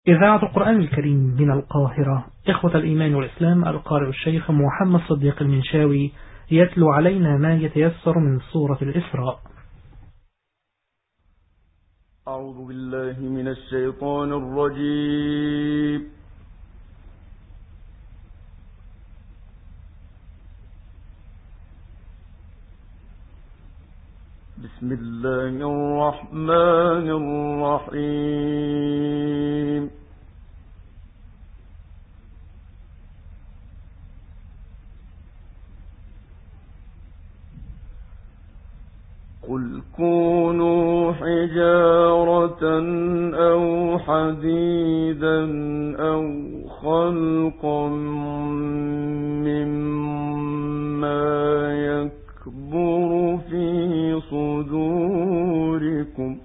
إذاعة القرآن الكريم من القاهرة. إخوة الإيمان والإسلام، القارئ الشيخ محمد صديق المنشاوي يتلو علينا ما يتيسر من سورة الإسراء. أعوذ بالله من الشيطان الرجيم. بسم الله الرحمن الرحيم. قل كونوا حجارة أو حديدا أو خلقا مما يكبر في صدوركم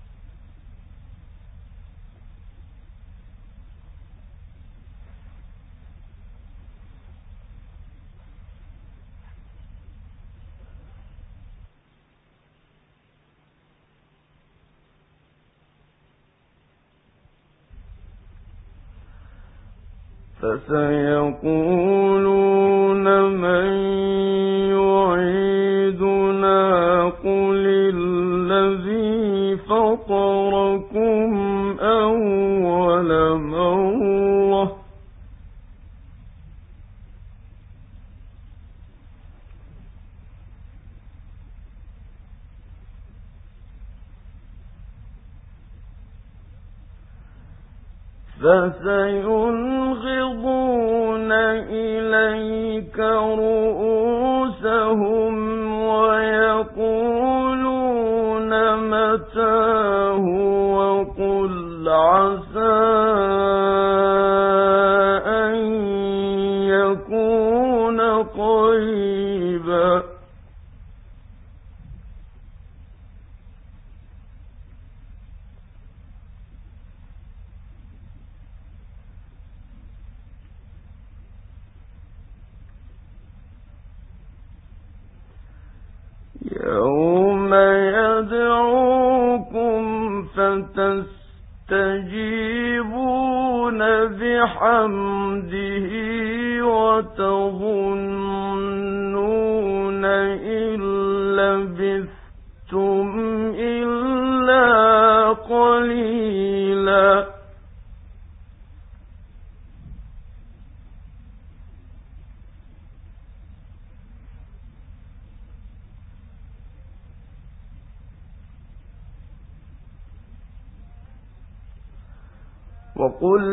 فسيقولون من يعيدنا قل الذي فطركم أول مرة فسينغضون إليك رؤوسهم ويقولون متاه وقل عسى أن يكون قريبا. يوم يدعوكم فتستجيبون بحمده وتظنون إن لبثتم إلا قليلا. وقل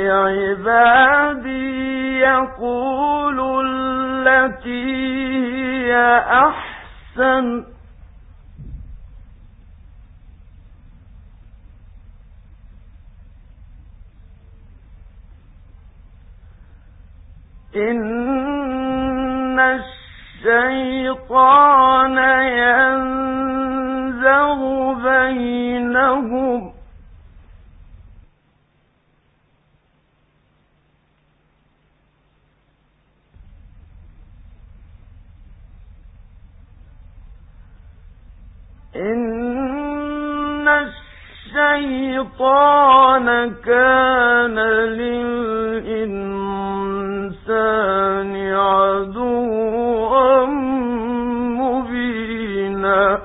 لعبادي يقولوا التي هي أحسن إن الشيطان ينزغ بينهم إن الشيطان كان للإنسان عدوا مبينا.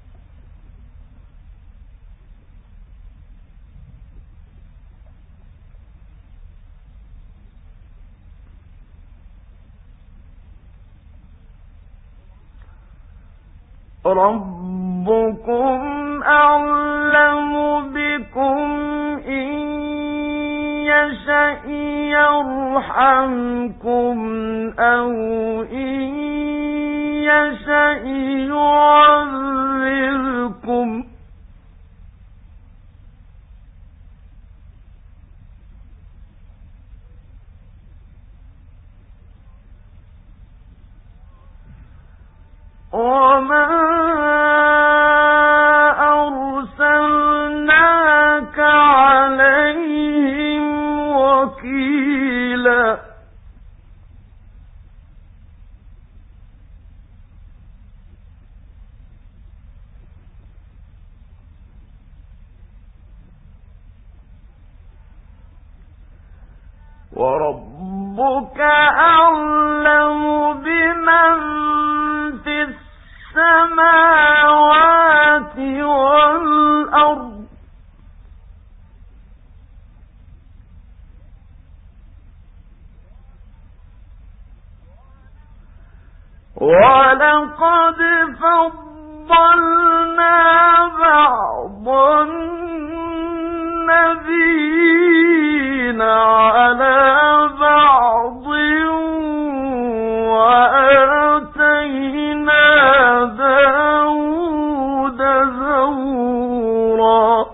ربكم أعلم بكم إن يشأ يرحمكم أو إن يشأ يعذبكم وما أرسلناك عليهم وكيلا. وربك أعلم بمن في السماوات والأرض ولقد فضلنا بعض النبيين على بعض وآتينا داود زبورا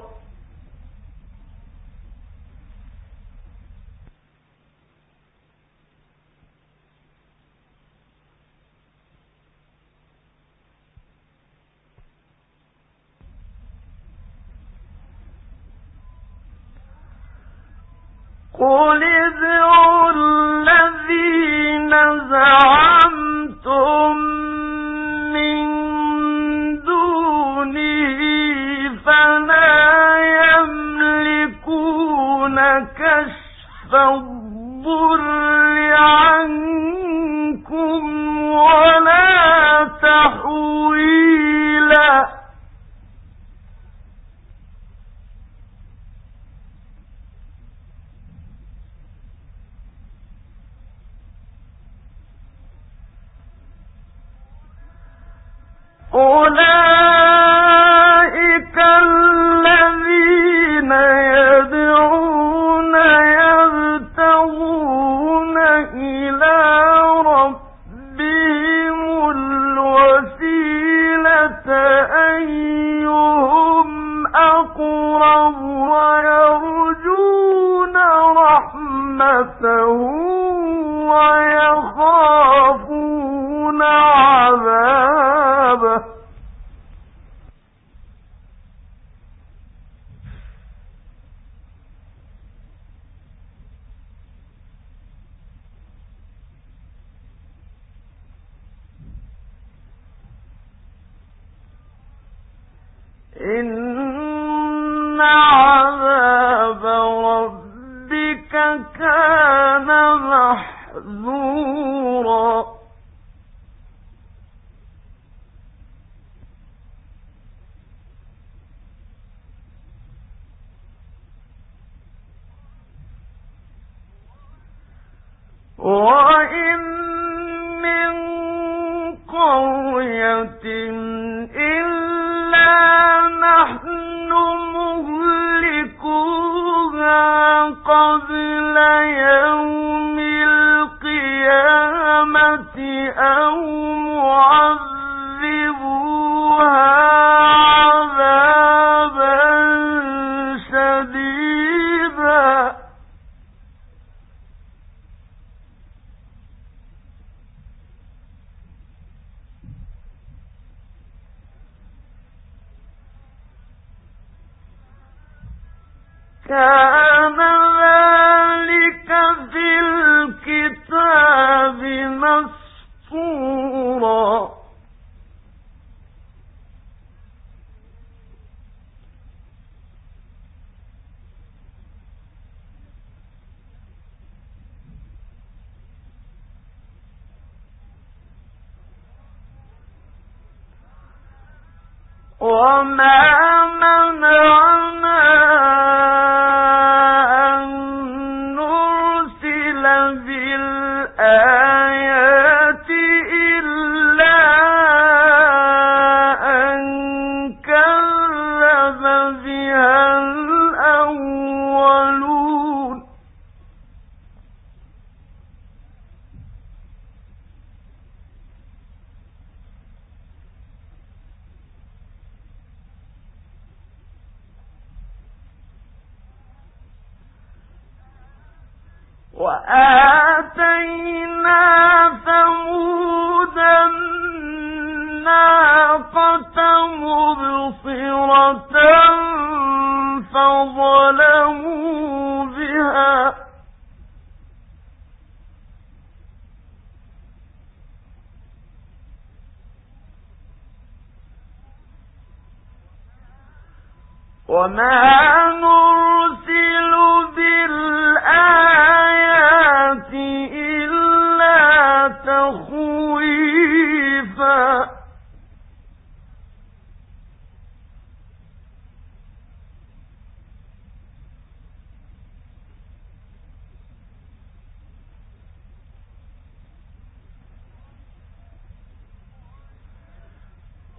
قل ادعوا الذين زعمتم من دونه فلا يملكون كشف الضر عنكم ولا تحويلا أولئك الذين يدعون يبتغون إلى ربهم الوسيلة أيهم أقرب ويرجون رحمته ويخافون عذابه إن عذاب ربك كان محذورا وإن من قرية إلا نحن مهلكوها قبل يوم القيامة أو معذبوها عذابا شديدا كان ذلك في الكتاب مسطورا وما منعنا أن نرسل بالآيات إلا أن كذب بها الأولون وآتينا ثمود الناقة مبصرة فظلموا بها وما نرسل بالآيات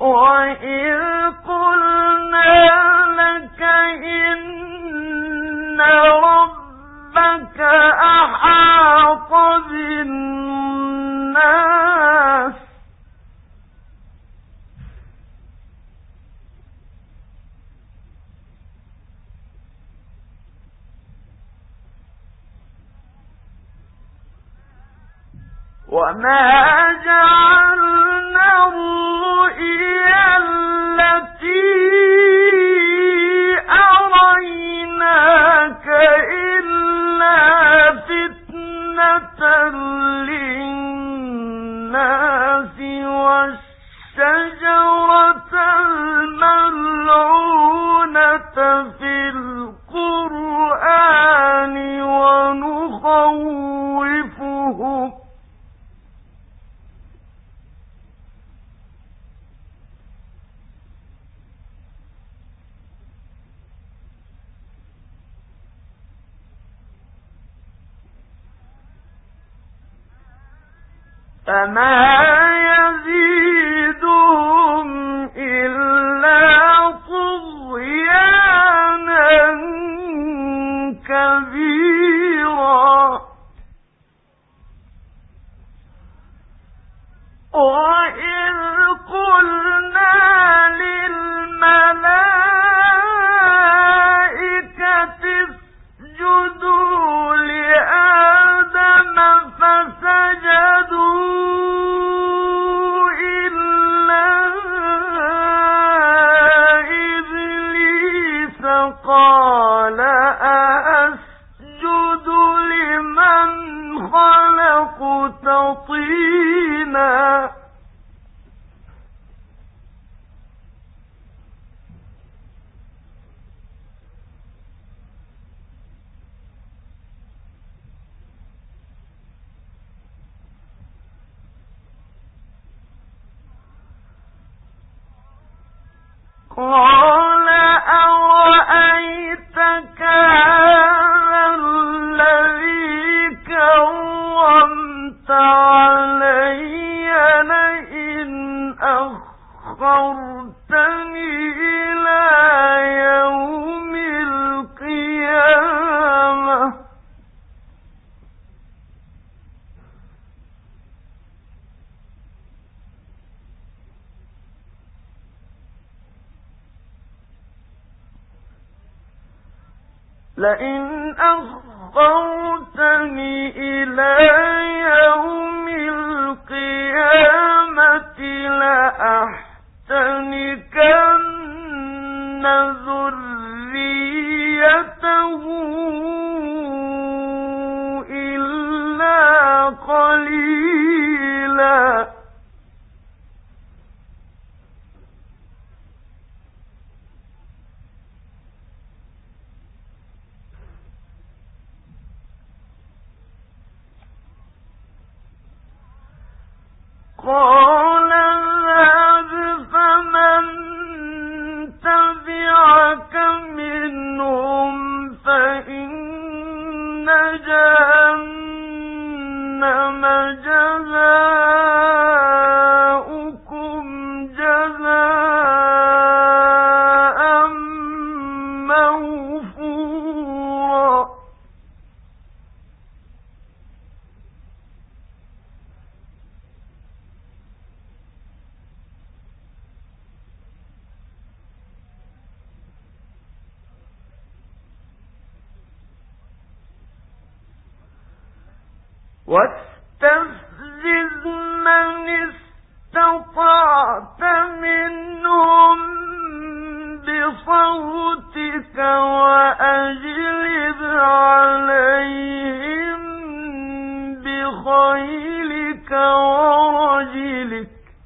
وَإِذْ قُلْنَا لَكَ إِنَّ رَبَّكَ أَحَاطَ بِالنَّاسِ وَمَا جَعَلْنَا الرُّؤْيَا الَّتِي أَرَيْنَاكَ إِلَّا فِتْنَةً لِّلنَّاسِ وَالشَّجَرَةَ الْمَلْعُونَةَ فِي الْقُرْآنِ وَنُخَوِّفُهُمْ فما يزيدهم إلا طغيانا كبيرا وإذ قلنا للملائكة اسجدوا لآدم فسجدوا إلا إبليس قال أسجد لمن خلقت طينا قال أرأيتك هذا الذي كرمت علي لئن أخرتني إلى يوم القيامة لئن أخرتني إلى يوم القيامة لأحتنكن ذريته إلا قليلا قال اذهب فمن تبعك منهم فإن جهنم جزاؤكم جزاء موفورا واستفزز من استطعت منهم بصوتك وأجلب عليهم بخيلك ورجلك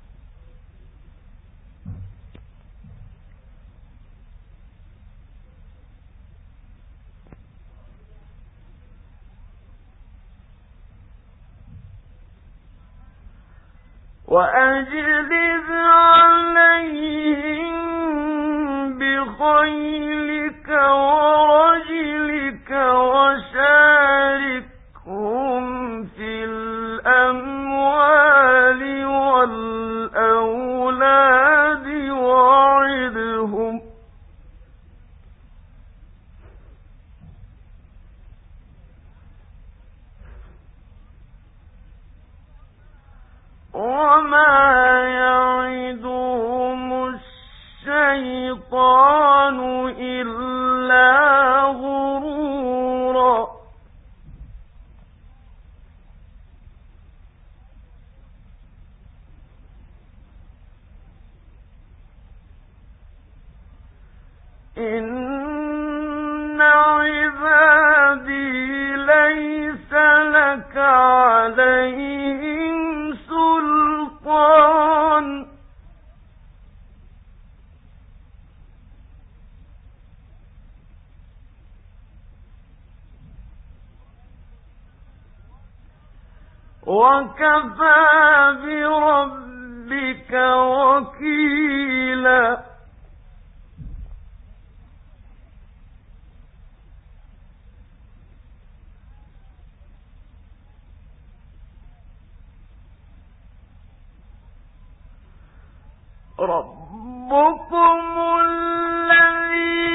وأجلب عليهم بخيلك ورجلك وشاركهم في الأموال والأولاد وما يعدهم الشيطان إلا غرورا إن عبادي ليس لك عليهم سلطان وكفى بربك وكيلا ربكم الذي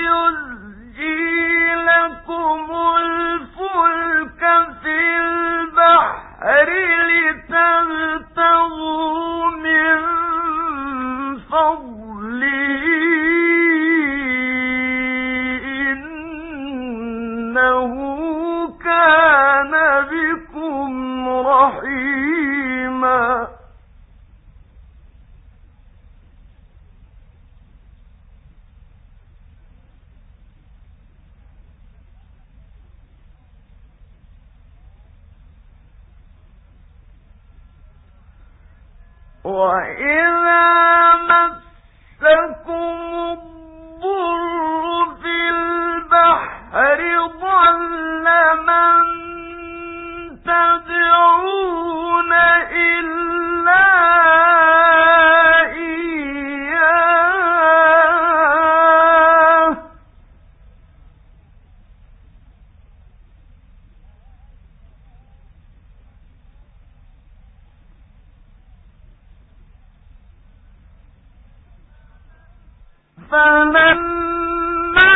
يزجي لكم الفلك في البحر لتبتغوا من فضله إنه كان بكم رحيما وإذا مسكم الضر في البحر ضل من تدعون إلا إياه فلما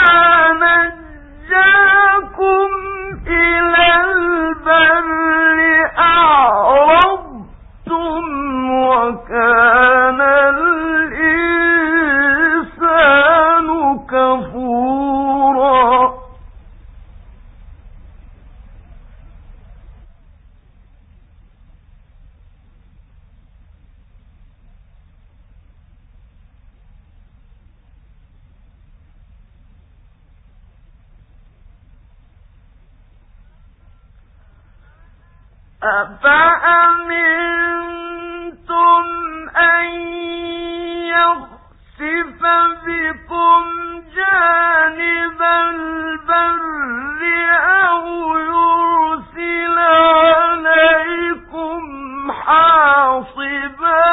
نجاكم إلى البر أعرضتم وكان الإنسان كفورا أفأمنتم أن يخسف بكم جانب البر أو يرسل عليكم حاصبا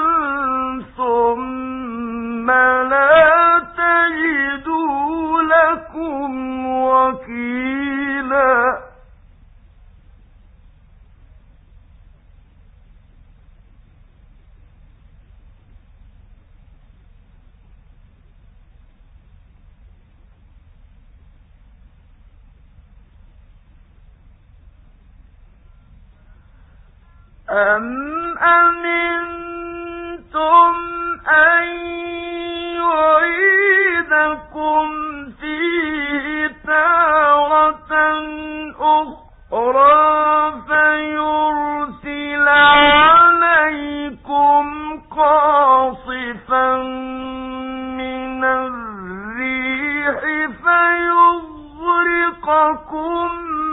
ثم لا تجدوا لكم وكيلا أم أمنتم أن يعيدكم فيه تارة أخرى فيرسل عليكم قاصفا من الريح فيغرقكم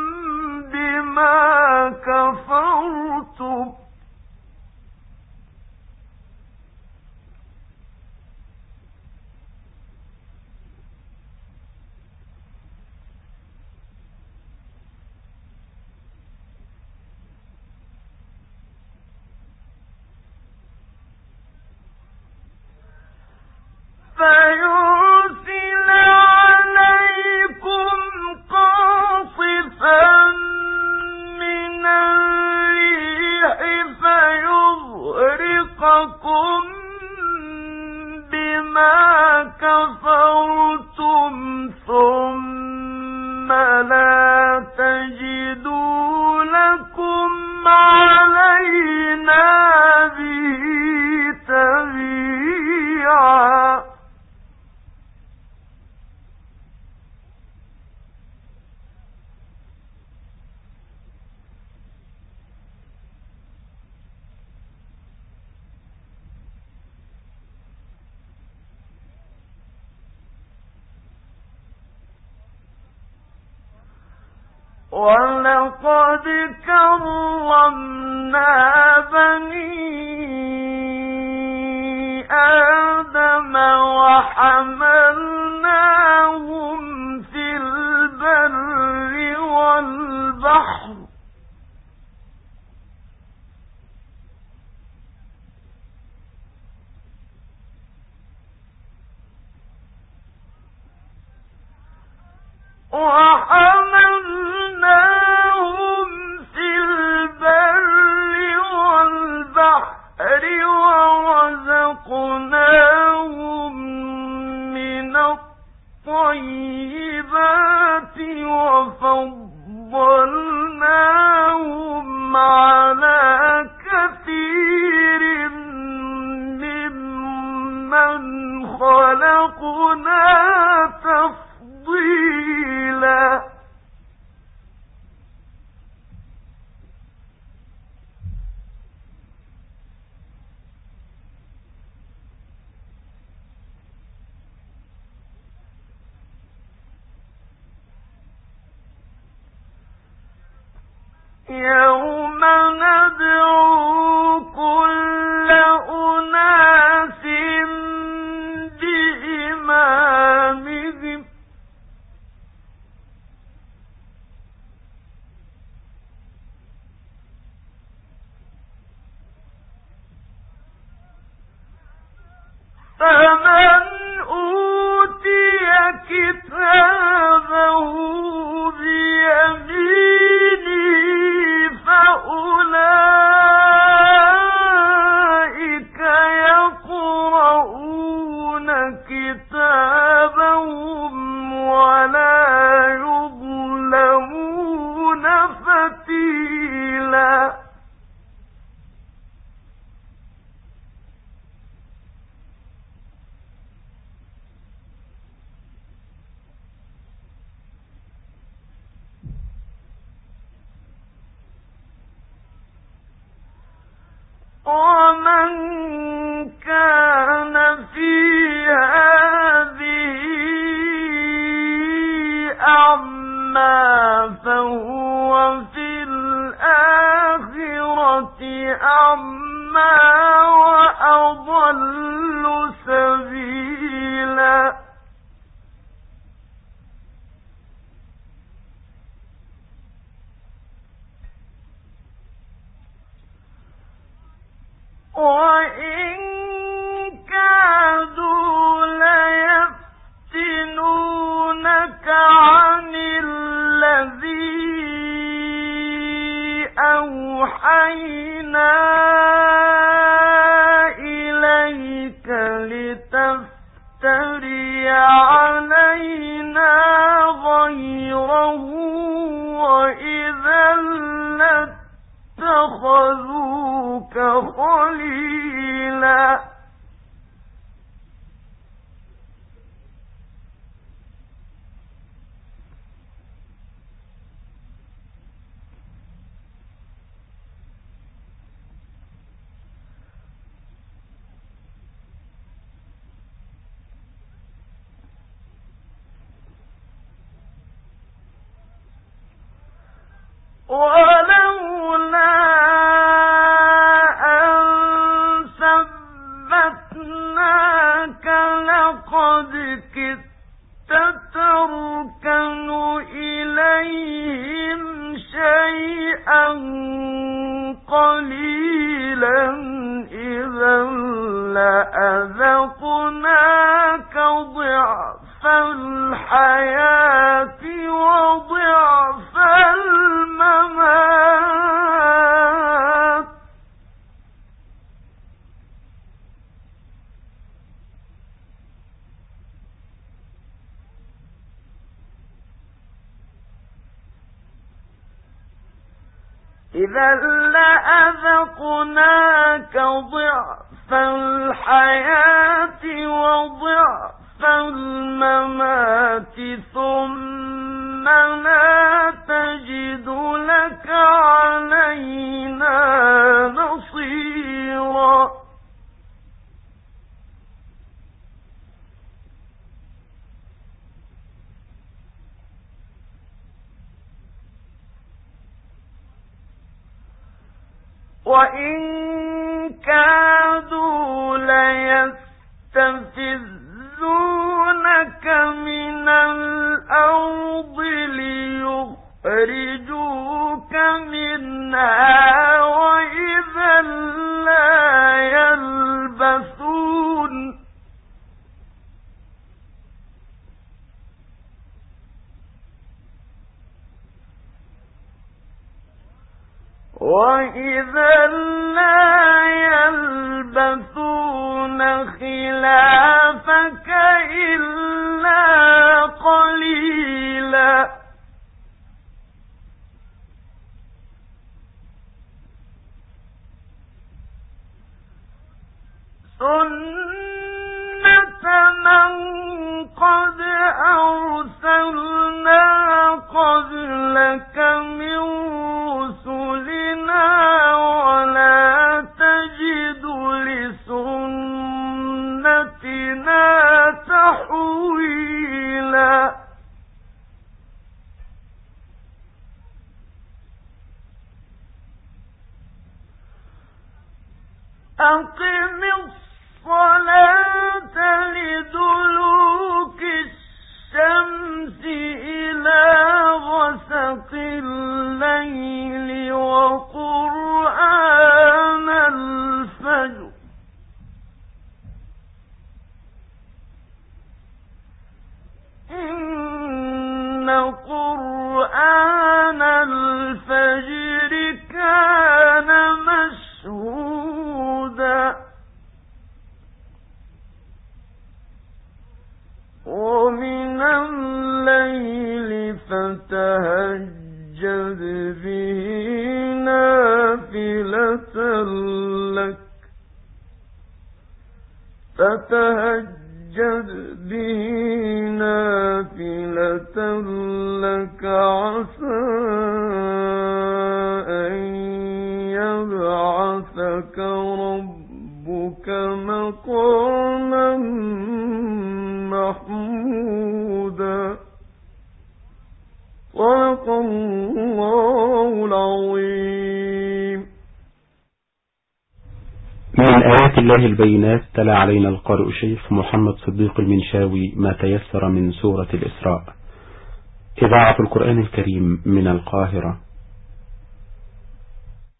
بما كفرتم فيرسل عليكم قاصفا من الريح ولقد كرمنا بني آدم وحملناهم في البر والبحر ورزقناهم من الطيبات وفضلناهم على كثير ممن خلقنا تفضيلا يوم ندعو كل أناس بإمامهم فمن أوتي كتابه بيمينه فأولئك يقرؤون كتابهم ولا يظلمون فتيلا ومن كان في هذه أعمى فهو في الآخرة أعمى وأضل سبيلا وإن كادوا ليفتنونك عن الذي أوحينا إليك لتفتري علينا غيره وإذا لاتخذوك خليلا ولولا أن ثبتناك لقد كدت تركن إليهم شيئا قليلا إذا لأذقناك ضعف الحياة وضعف الممات إذا لأذقناك ضعف الحياة وضعف الممات ثم لا تجد لك علينا نصيرا وإن كادوا ليستفزونك من الأرض ليخرجوك منها وإذا لا يلبثون خلافك إلا قليلا سنة من قد أرسلنا قبلك من رسلنا ولا تجد لسنتنا تحويلا أقم الصلاة لدلوك الشمس إلى غسق الليل وقرآن الفجر إن قرآن الفجر كان مشهودا ومن الليل فتهجد به نافلة لك عسى أن يبعثك ربك مقاما محمودا صدق الله العظيم. من آيات الله البينات تلا علينا القارئ الشيخ محمد صديق المنشاوي ما تيسر من سورة الإسراء. إذاعة القرآن الكريم من القاهرة.